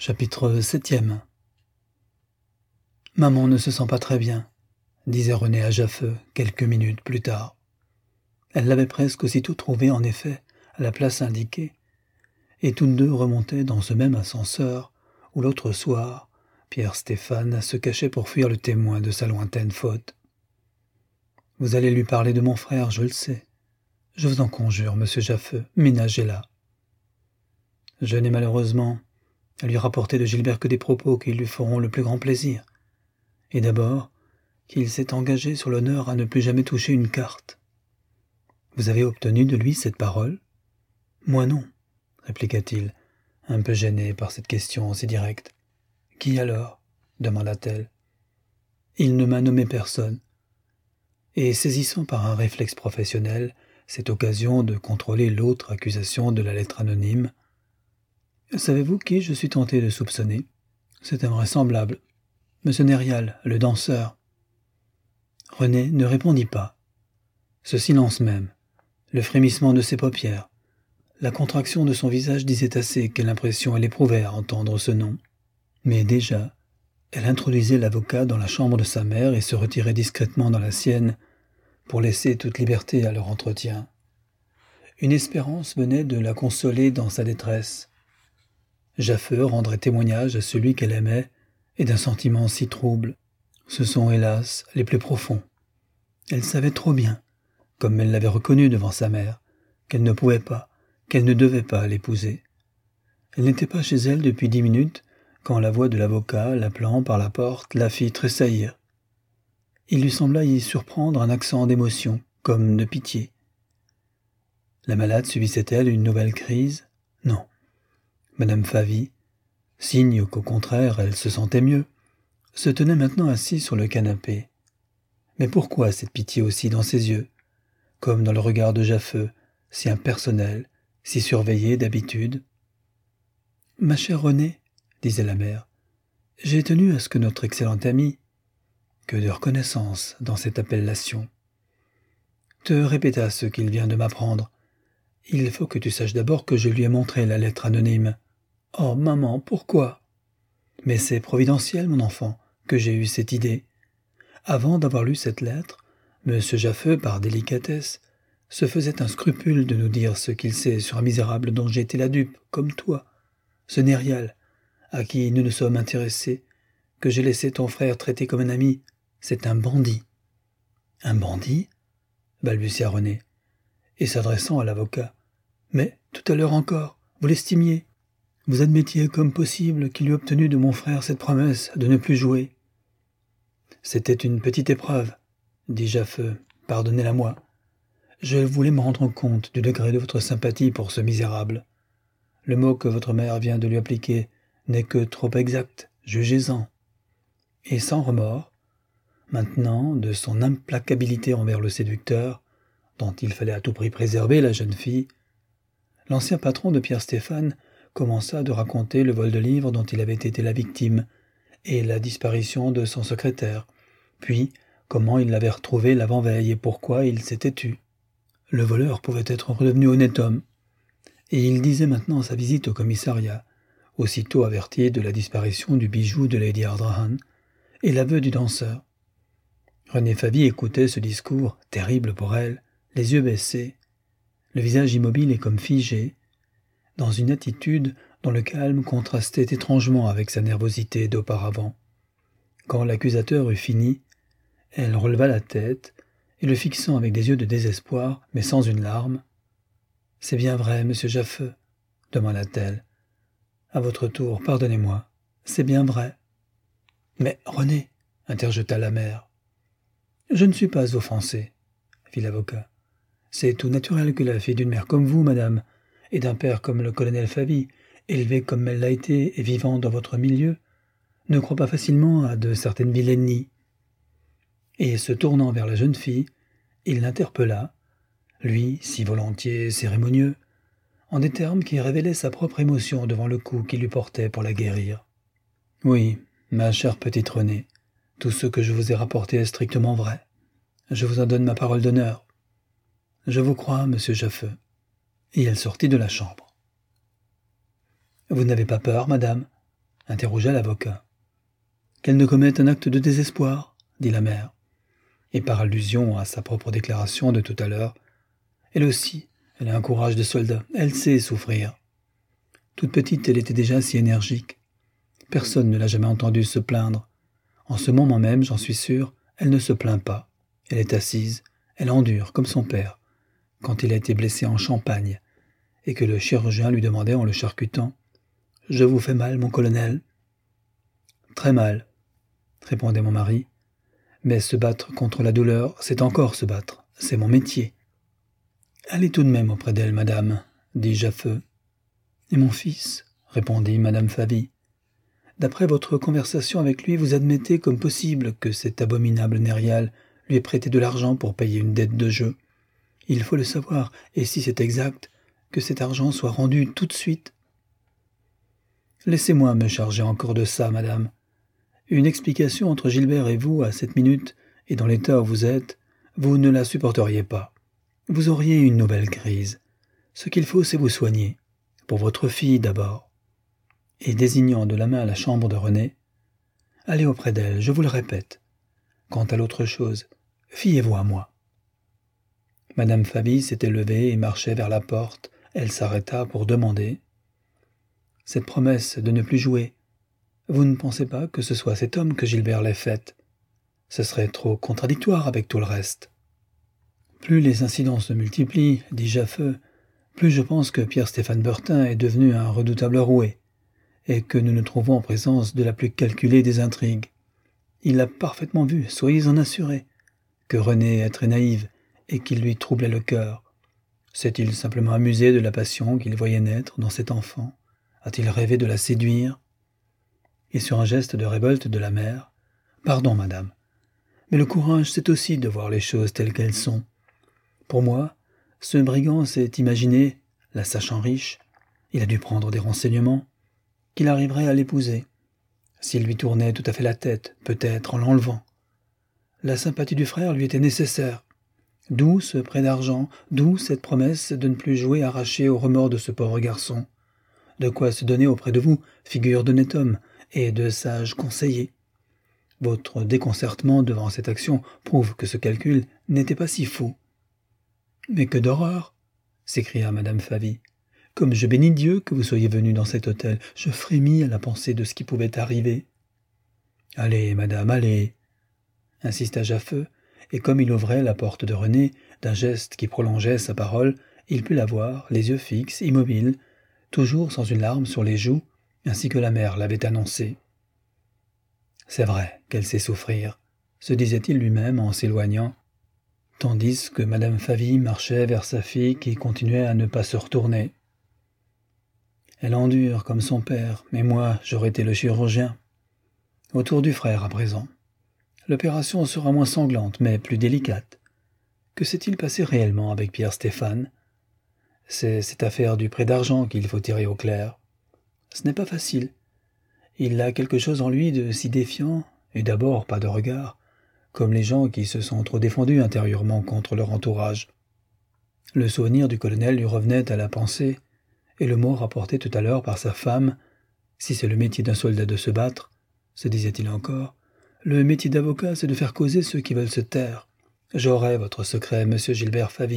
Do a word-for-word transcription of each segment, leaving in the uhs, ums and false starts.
Chapitre septième. Maman ne se sent pas très bien, disait René à Jaffeux quelques minutes plus tard. Elle l'avait presque aussitôt trouvée en effet à la place indiquée, et toutes deux remontaient dans ce même ascenseur où l'autre soir, Pierre Stéphane se cachait pour fuir le témoin de sa lointaine faute. « Vous allez lui parler de mon frère, je le sais. Je vous en conjure, monsieur Jaffeux, ménagez-la. » Je n'ai malheureusement à lui rapporter de Gilbert que des propos qui lui feront le plus grand plaisir. Et d'abord, qu'il s'est engagé sur l'honneur à ne plus jamais toucher une carte. Vous avez obtenu de lui cette parole ? Moi non, répliqua-t-il, un peu gêné par cette question si directe. Qui alors ? Demanda-t-elle. Il ne m'a nommé personne. Et saisissant par un réflexe professionnel cette occasion de contrôler l'autre accusation de la lettre anonyme, savez-vous qui je suis tenté de soupçonner ? C'est invraisemblable. Monsieur Nérial, le danseur. René ne répondit pas. Ce silence même, le frémissement de ses paupières, la contraction de son visage disaient assez quelle impression elle éprouvait à entendre ce nom. Mais déjà, elle introduisait l'avocat dans la chambre de sa mère et se retirait discrètement dans la sienne pour laisser toute liberté à leur entretien. Une espérance venait de la consoler dans sa détresse. Jaffeux rendrait témoignage à celui qu'elle aimait et d'un sentiment si trouble. Ce sont, hélas, les plus profonds. Elle savait trop bien, comme elle l'avait reconnu devant sa mère, qu'elle ne pouvait pas, qu'elle ne devait pas l'épouser. Elle n'était pas chez elle depuis dix minutes quand la voix de l'avocat, l'appelant par la porte, la fit tressaillir. Il lui sembla y surprendre un accent d'émotion, comme de pitié. La malade subissait-elle une nouvelle crise ? Non. Madame Favy, signe qu'au contraire elle se sentait mieux, se tenait maintenant assise sur le canapé. Mais pourquoi cette pitié aussi dans ses yeux, comme dans le regard de Jaffeux, si impersonnel, si surveillé d'habitude ? « Ma chère Renée, disait la mère, j'ai tenu à ce que notre excellent ami, que de reconnaissance dans cette appellation, te répéta ce qu'il vient de m'apprendre. Il faut que tu saches d'abord que je lui ai montré la lettre anonyme. Oh, maman, pourquoi ? Mais c'est providentiel, mon enfant, que j'ai eu cette idée. Avant d'avoir lu cette lettre, monsieur Jaffeux, par délicatesse, se faisait un scrupule de nous dire ce qu'il sait sur un misérable dont j'ai été la dupe, comme toi, ce Nérial, à qui nous nous sommes intéressés, que j'ai laissé ton frère traiter comme un ami. C'est un bandit. Un bandit ? balbutia René, et s'adressant à l'avocat. Mais, tout à l'heure encore, vous l'estimiez. Vous admettiez comme possible qu'il eût obtenu de mon frère cette promesse de ne plus jouer. C'était une petite épreuve, dit Jaffeux, pardonnez-la-moi. Je voulais me rendre compte du degré de votre sympathie pour ce misérable. Le mot que votre mère vient de lui appliquer n'est que trop exact, jugez-en. Et sans remords, maintenant, de son implacabilité envers le séducteur, dont il fallait à tout prix préserver la jeune fille, l'ancien patron de Pierre Stéphane commença de raconter le vol de livres dont il avait été la victime et la disparition de son secrétaire, puis comment il l'avait retrouvé l'avant-veille et pourquoi il s'était tu. Le voleur pouvait être redevenu honnête homme, et il disait maintenant sa visite au commissariat, aussitôt averti de la disparition du bijou de Lady Ardrahan et l'aveu du danseur. René Favy écoutait ce discours, terrible pour elle, les yeux baissés, le visage immobile et comme figé, dans une attitude dont le calme contrastait étrangement avec sa nervosité d'auparavant. Quand l'accusateur eut fini, elle releva la tête et le fixant avec des yeux de désespoir, mais sans une larme. « C'est bien vrai, monsieur Jaffeux, demanda-t-elle. À votre tour, pardonnez-moi, c'est bien vrai. »« Mais, René, interjeta la mère. »« Je ne suis pas offensé, fit l'avocat. C'est tout naturel que la fille d'une mère comme vous, madame, et d'un père comme le colonel Favy, élevé comme elle l'a été et vivant dans votre milieu, ne croit pas facilement à de certaines vilainies. » Et se tournant vers la jeune fille, il l'interpella, lui, si volontiers cérémonieux, en des termes qui révélaient sa propre émotion devant le coup qu'il lui portait pour la guérir. « Oui, ma chère petite Renée, tout ce que je vous ai rapporté est strictement vrai. Je vous en donne ma parole d'honneur. Je vous crois, monsieur Jaffeux. » Et elle sortit de la chambre. « Vous n'avez pas peur, madame ? interrogea l'avocat. Qu'elle ne commette un acte de désespoir, dit la mère. Et par allusion à sa propre déclaration de tout à l'heure, elle aussi, elle a un courage de soldat, elle sait souffrir. Toute petite, elle était déjà si énergique. Personne ne l'a jamais entendue se plaindre. En ce moment même, j'en suis sûr, elle ne se plaint pas. Elle est assise, elle endure, comme son père, quand il a été blessé en Champagne, et que le chirurgien lui demandait en le charcutant « Je vous fais mal, mon colonel ?» « Très mal, » répondait mon mari. « Mais se battre contre la douleur, c'est encore se battre, c'est mon métier. »« Allez tout de même auprès d'elle, madame, » dis-je à feu. « Et mon fils ?» répondit madame Favy. « D'après votre conversation avec lui, vous admettez comme possible que cet abominable Nérial lui ait prêté de l'argent pour payer une dette de jeu. Il faut le savoir, et si c'est exact, que cet argent soit rendu tout de suite. »« Laissez-moi me charger encore de ça, madame. Une explication entre Gilbert et vous à cette minute, et dans l'état où vous êtes, vous ne la supporteriez pas. Vous auriez une nouvelle crise. Ce qu'il faut, c'est vous soigner. Pour votre fille d'abord. » Et désignant de la main la chambre de René, « Allez auprès d'elle, je vous le répète. Quant à l'autre chose, fiez-vous à moi. » Madame Favy s'était levée et marchait vers la porte. Elle s'arrêta pour demander « Cette promesse de ne plus jouer, vous ne pensez pas que ce soit cet homme que Gilbert l'ait faite? Ce serait trop contradictoire avec tout le reste. » « Plus les incidents se multiplient, dis-je à feu, plus je pense que Pierre-Stéphane Bertin est devenu un redoutable roué, et que nous nous trouvons en présence de la plus calculée des intrigues. Il a parfaitement vu, soyez-en assurés, que Renée est très naïve et qu'il lui troublait le cœur. S'est-il simplement amusé de la passion qu'il voyait naître dans cet enfant? A-t-il rêvé de la séduire? Et sur un geste de révolte de la mère, « Pardon, madame, mais le courage, c'est aussi de voir les choses telles qu'elles sont. Pour moi, ce brigand s'est imaginé, la sachant riche, il a dû prendre des renseignements, qu'il arriverait à l'épouser. S'il lui tournait tout à fait la tête, peut-être en l'enlevant. La sympathie du frère lui était nécessaire. D'où ce prêt d'argent, d'où cette promesse de ne plus jouer arrachée au remords de ce pauvre garçon. De quoi se donner auprès de vous, figure d'honnête homme et de sage conseiller. Votre déconcertement devant cette action prouve que ce calcul n'était pas si fou. »« Mais que d'horreur !» s'écria madame Favy. « Comme je bénis Dieu que vous soyez venu dans cet hôtel, je frémis à la pensée de ce qui pouvait arriver. »« Allez, madame, allez !» insista Jaffeux, et comme il ouvrait la porte de René, d'un geste qui prolongeait sa parole, il put la voir, les yeux fixes, immobile, toujours sans une larme sur les joues, ainsi que la mère l'avait annoncé. « C'est vrai qu'elle sait souffrir, » se disait-il lui-même en s'éloignant, tandis que madame Favy marchait vers sa fille qui continuait à ne pas se retourner. « Elle endure comme son père, mais moi, j'aurais été le chirurgien. Autour du frère à présent. L'opération sera moins sanglante, mais plus délicate. Que s'est-il passé réellement avec Pierre-Stéphane? C'est cette affaire du prêt d'argent qu'il faut tirer au clair. Ce n'est pas facile. Il a quelque chose en lui de si défiant, et d'abord pas de regard, comme les gens qui se sont trop défendus intérieurement contre leur entourage. Le souvenir du colonel lui revenait à la pensée, et le mot rapporté tout à l'heure par sa femme, « Si c'est le métier d'un soldat de se battre, » se disait-il encore, « le métier d'avocat, c'est de faire causer ceux qui veulent se taire. J'aurai votre secret, monsieur Gilbert Favy. »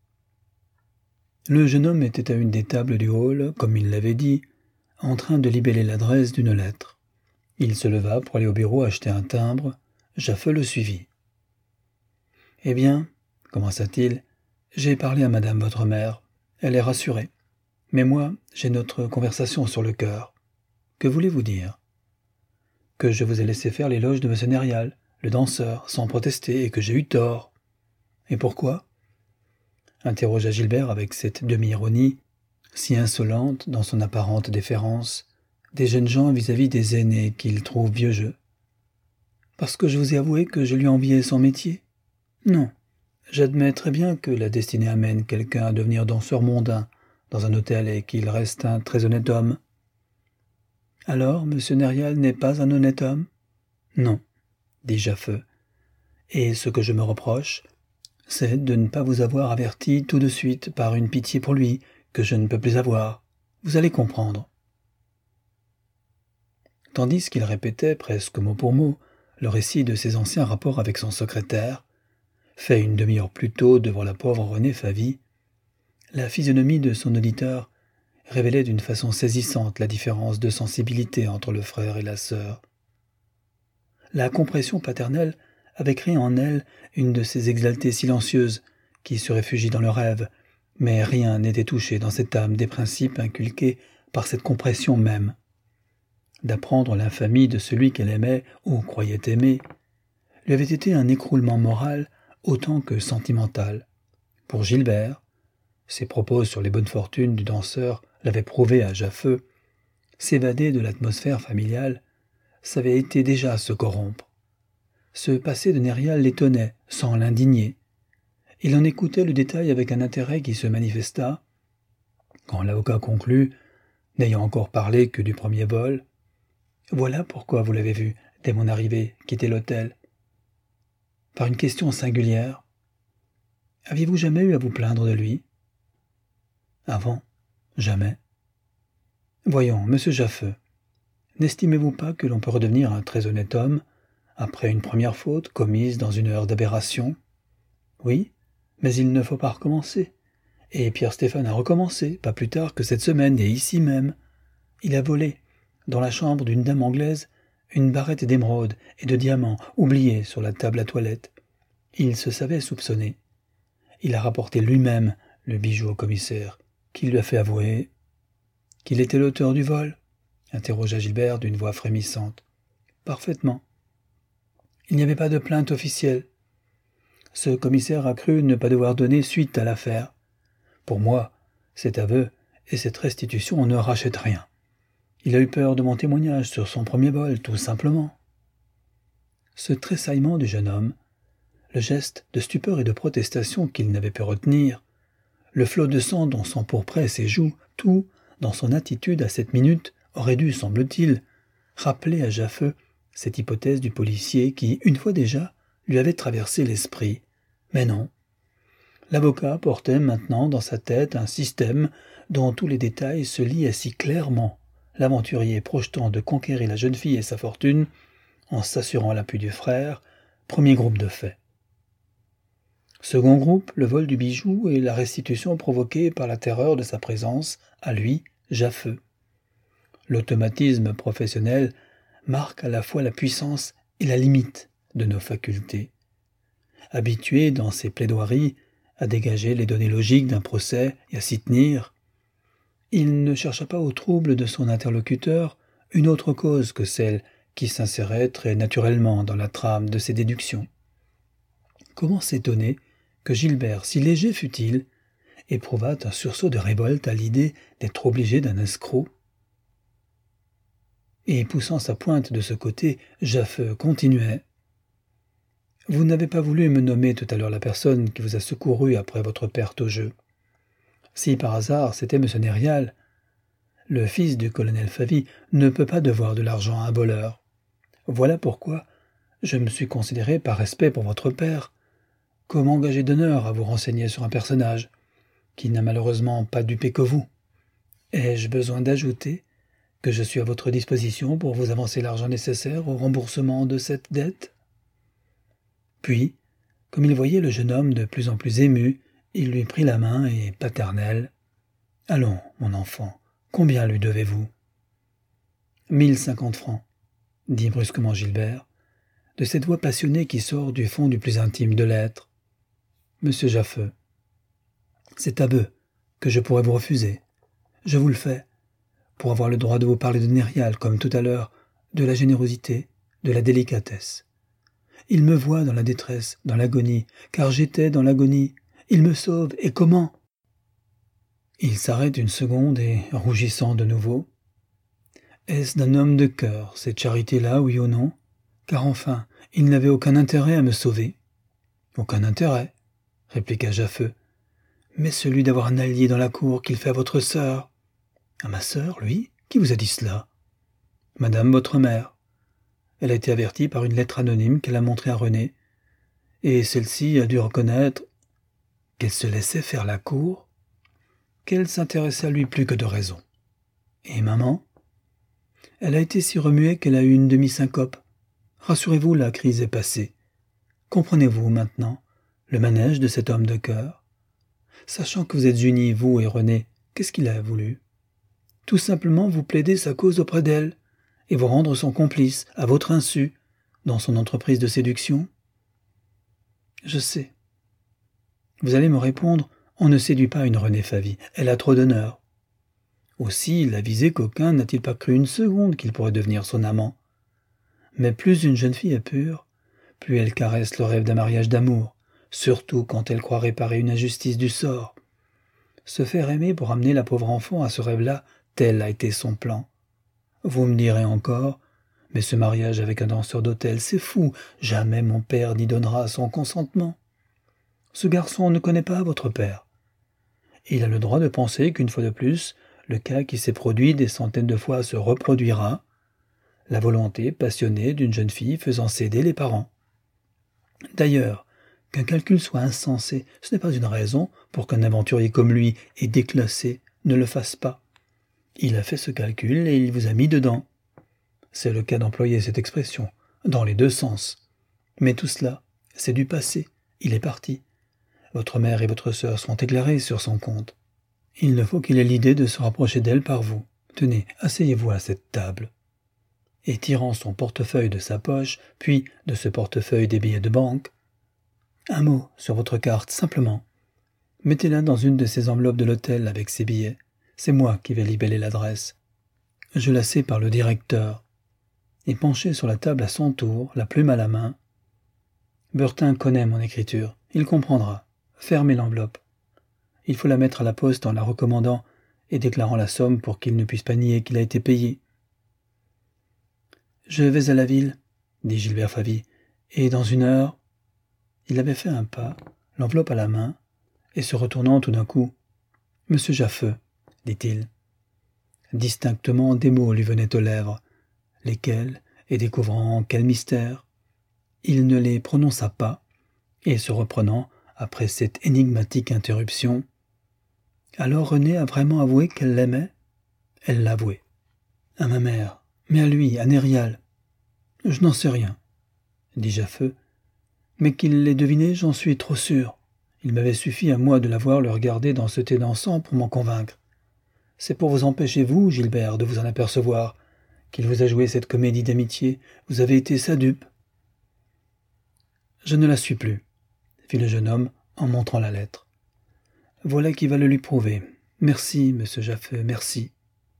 Le jeune homme était à une des tables du hall, comme il l'avait dit, en train de libeller l'adresse d'une lettre. Il se leva pour aller au bureau acheter un timbre. Jaffeux le suivit. « Eh bien, commença-t-il, j'ai parlé à madame votre mère. Elle est rassurée. Mais moi, j'ai notre conversation sur le cœur. Que voulez-vous dire ? Que je vous ai laissé faire l'éloge de monsieur Nérial, le danseur, sans protester, et que j'ai eu tort. Et pourquoi ? Interrogea Gilbert avec cette demi-ironie, si insolente dans son apparente déférence, des jeunes gens vis-à-vis des aînés qu'ils trouvent vieux jeu. Parce que je vous ai avoué que je lui enviais son métier ? Non, j'admets très bien que la destinée amène quelqu'un à devenir danseur mondain dans un hôtel et qu'il reste un très honnête homme. Alors, monsieur Nérial n'est pas un honnête homme ? Non, dit Jaffeux. Et ce que je me reproche, c'est de ne pas vous avoir averti tout de suite par une pitié pour lui que je ne peux plus avoir. Vous allez comprendre. tandis qu'il répétait presque mot pour mot le récit de ses anciens rapports avec son secrétaire, fait une demi-heure plus tôt devant la pauvre Renée Favy, la physionomie de son auditeur révélait d'une façon saisissante la différence de sensibilité entre le frère et la sœur. La compression paternelle avait créé en elle une de ces exaltées silencieuses qui se réfugient dans le rêve, mais rien n'était touché dans cette âme des principes inculqués par cette compression même. D'apprendre l'infamie de celui qu'elle aimait ou croyait aimer lui avait été un écroulement moral autant que sentimental. Pour Gilbert, ses propos sur les bonnes fortunes du danseur l'avaient prouvé à Jaffeux, s'évader de l'atmosphère familiale, ça avait été déjà se corrompre. Ce passé de Nérial l'étonnait, sans l'indigner. Il en écoutait le détail avec un intérêt qui se manifesta. Quand l'avocat conclut, n'ayant encore parlé que du premier vol, « Voilà pourquoi vous l'avez vu, dès mon arrivée, quitter l'hôtel. » Par une question singulière, « Aviez-vous jamais eu à vous plaindre de lui ?»« Avant, jamais. » « Voyons, monsieur Jaffeux, n'estimez-vous pas que l'on peut redevenir un très honnête homme après une première faute commise dans une heure d'aberration ? Oui, mais il ne faut pas recommencer. Et Pierre Stéphane a recommencé, pas plus tard que cette semaine, et ici même. Il a volé, dans la chambre d'une dame anglaise, une barrette d'émeraude et de diamants oubliée sur la table à toilette. Il se savait soupçonné. Il a rapporté lui-même le bijou au commissaire, qui lui a fait avouer qu'il était l'auteur du vol, interrogea Gilbert d'une voix frémissante. Parfaitement. Il n'y avait pas de plainte officielle. Ce commissaire a cru ne pas devoir donner suite à l'affaire. Pour moi, cet aveu et cette restitution ne rachètent rien. Il a eu peur de mon témoignage sur son premier vol, tout simplement. Ce tressaillement du jeune homme, le geste de stupeur et de protestation qu'il n'avait pu retenir, le flot de sang dont s'empourpraient ses joues, tout, dans son attitude à cette minute, aurait dû, semble-t-il, rappeler à Jaffeux cette hypothèse du policier qui, une fois déjà, lui avait traversé l'esprit. Mais non. L'avocat portait maintenant dans sa tête un système dont tous les détails se liaient si clairement, l'aventurier projetant de conquérir la jeune fille et sa fortune, en s'assurant l'appui du frère, premier groupe de faits. Second groupe, le vol du bijou et la restitution provoquée par la terreur de sa présence, à lui, Jaffeux. L'automatisme professionnel marque à la fois la puissance et la limite de nos facultés. Habitué dans ses plaidoiries à dégager les données logiques d'un procès et à s'y tenir, il ne chercha pas au trouble de son interlocuteur une autre cause que celle qui s'insérait très naturellement dans la trame de ses déductions. Comment s'étonner que Gilbert, si léger fût-il, éprouvât un sursaut de révolte à l'idée d'être obligé d'un escroc? Et poussant sa pointe de ce côté, Jaffeux continuait. « Vous n'avez pas voulu me nommer tout à l'heure la personne qui vous a secouru après votre perte au jeu. Si par hasard c'était M. Nérial, le fils du colonel Favy ne peut pas devoir de l'argent à un voleur. Voilà pourquoi je me suis considéré par respect pour votre père comme engagé d'honneur à vous renseigner sur un personnage qui n'a malheureusement pas dupé que vous. Ai-je besoin d'ajouter que je suis à votre disposition pour vous avancer l'argent nécessaire au remboursement de cette dette ?» Puis, comme il voyait le jeune homme de plus en plus ému, il lui prit la main et, paternel, « Allons, mon enfant, combien lui devez-vous ?»« Mille cinquante francs, » dit brusquement Gilbert, de cette voix passionnée qui sort du fond du plus intime de l'être. « Monsieur Jaffeux, c'est à peu que je pourrais vous refuser. Je vous le fais, pour avoir le droit de vous parler de Nérial, comme tout à l'heure, de la générosité, de la délicatesse. Il me voit dans la détresse, dans l'agonie, car j'étais dans l'agonie. Il me sauve, et comment ?» Il s'arrête une seconde et, rougissant de nouveau, « Est-ce d'un homme de cœur, cette charité-là, oui ou non ? Car enfin, il n'avait aucun intérêt à me sauver. »« Aucun intérêt, » répliqua Jaffeux, « mais celui d'avoir un allié dans la cour qu'il fait à votre sœur. »« À ma sœur, lui ? Qui vous a dit cela ? » ?»« Madame, votre mère. Elle a été avertie par une lettre anonyme qu'elle a montrée à René, et celle-ci a dû reconnaître qu'elle se laissait faire la cour, qu'elle s'intéressait à lui plus que de raison. Et maman ? Elle a été si remuée qu'elle a eu une demi-syncope. Rassurez-vous, la crise est passée. Comprenez-vous maintenant le manège de cet homme de cœur? Sachant que vous êtes unis, vous et René, qu'est-ce qu'il a voulu? Tout simplement vous plaider sa cause auprès d'elle et vous rendre son complice, à votre insu, dans son entreprise de séduction? Je sais. Vous allez me répondre, on ne séduit pas une Renée Favy, elle a trop d'honneur. Aussi, l'avisé coquin n'a-t-il pas cru une seconde qu'il pourrait devenir son amant? Mais plus une jeune fille est pure, plus elle caresse le rêve d'un mariage d'amour, surtout quand elle croit réparer une injustice du sort. Se faire aimer pour amener la pauvre enfant à ce rêve-là, tel a été son plan. Vous me direz encore, mais ce mariage avec un danseur d'hôtel, c'est fou, jamais mon père n'y donnera son consentement. Ce garçon ne connaît pas votre père. Il a le droit de penser qu'une fois de plus, le cas qui s'est produit des centaines de fois se reproduira, la volonté passionnée d'une jeune fille faisant céder les parents. D'ailleurs, qu'un calcul soit insensé, ce n'est pas une raison pour qu'un aventurier comme lui et déclassé ne le fasse pas. Il a fait ce calcul et il vous a mis dedans. C'est le cas d'employer cette expression, dans les deux sens. Mais tout cela, c'est du passé, il est parti. Votre mère et votre sœur seront éclairées sur son compte. Il ne faut qu'il ait l'idée de se rapprocher d'elle par vous. Tenez, asseyez-vous à cette table. Et tirant son portefeuille de sa poche, puis de ce portefeuille des billets de banque, un mot sur votre carte, simplement. Mettez-la dans une de ces enveloppes de l'hôtel avec ces billets. C'est moi qui vais libeller l'adresse. Je la sais par le directeur. Et penché sur la table à son tour, la plume à la main. Burtin connaît mon écriture. Il comprendra. Fermez l'enveloppe. Il faut la mettre à la poste en la recommandant et déclarant la somme pour qu'il ne puisse pas nier qu'il a été payé. « Je vais à la ville, » dit Gilbert Favy, « et dans une heure... » Il avait fait un pas, l'enveloppe à la main, et se retournant tout d'un coup, « Monsieur Jaffeux, » dit-il. Distinctement des mots lui venaient aux lèvres, lesquels, et découvrant quel mystère, il ne les prononça pas, et se reprenant, après cette énigmatique interruption, « Alors René a vraiment avoué qu'elle l'aimait ?» Elle l'avouait. « À ma mère, mais à lui, à Nérial. »« Je n'en sais rien, » dit Jaffeux, « mais qu'il l'ait deviné, j'en suis trop sûr. Il m'avait suffi à moi de la voir le regarder dans ce thé dansant pour m'en convaincre. C'est pour vous empêcher, vous, Gilbert, de vous en apercevoir, qu'il vous a joué cette comédie d'amitié. Vous avez été sa dupe. »« Je ne la suis plus, » fit le jeune homme en montrant la lettre. « Voilà qui va le lui prouver. Merci, monsieur Jaffeux, merci. »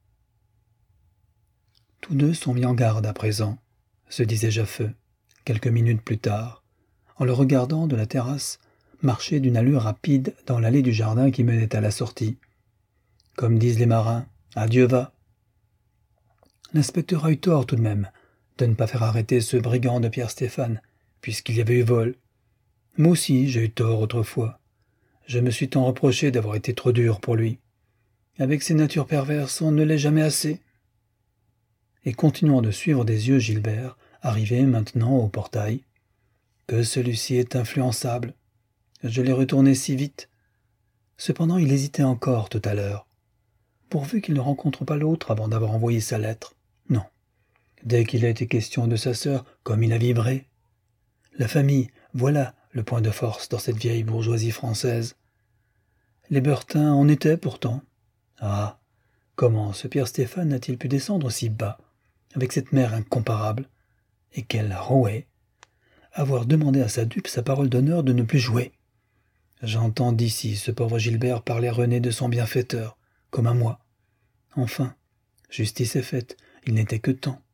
Tous deux sont mis en garde à présent, se disait Jaffeux, quelques minutes plus tard, en le regardant de la terrasse marcher d'une allure rapide dans l'allée du jardin qui menait à la sortie. Comme disent les marins, adieu va. L'inspecteur a eu tort tout de même de ne pas faire arrêter ce brigand de Pierre Stéphane, puisqu'il y avait eu vol. Moi aussi j'ai eu tort autrefois. Je me suis tant reproché d'avoir été trop dur pour lui. Avec ses natures perverses, on ne l'est jamais assez. Et continuant de suivre des yeux Gilbert, arrivé maintenant au portail, que celui-ci est influençable. Je l'ai retourné si vite. Cependant, il hésitait encore tout à l'heure. Pourvu qu'il ne rencontre pas l'autre avant d'avoir envoyé sa lettre. Non. Dès qu'il a été question de sa sœur, comme il a vibré. La famille, voilà le point de force dans cette vieille bourgeoisie française. Les Burtin en étaient pourtant. Ah, comment ce Pierre Stéphane a-t-il pu descendre si bas, avec cette mère incomparable, et qu'elle la rouait, avoir demandé à sa dupe sa parole d'honneur de ne plus jouer. J'entends d'ici ce pauvre Gilbert parler René de son bienfaiteur, comme à moi. Enfin, justice est faite, il n'était que temps.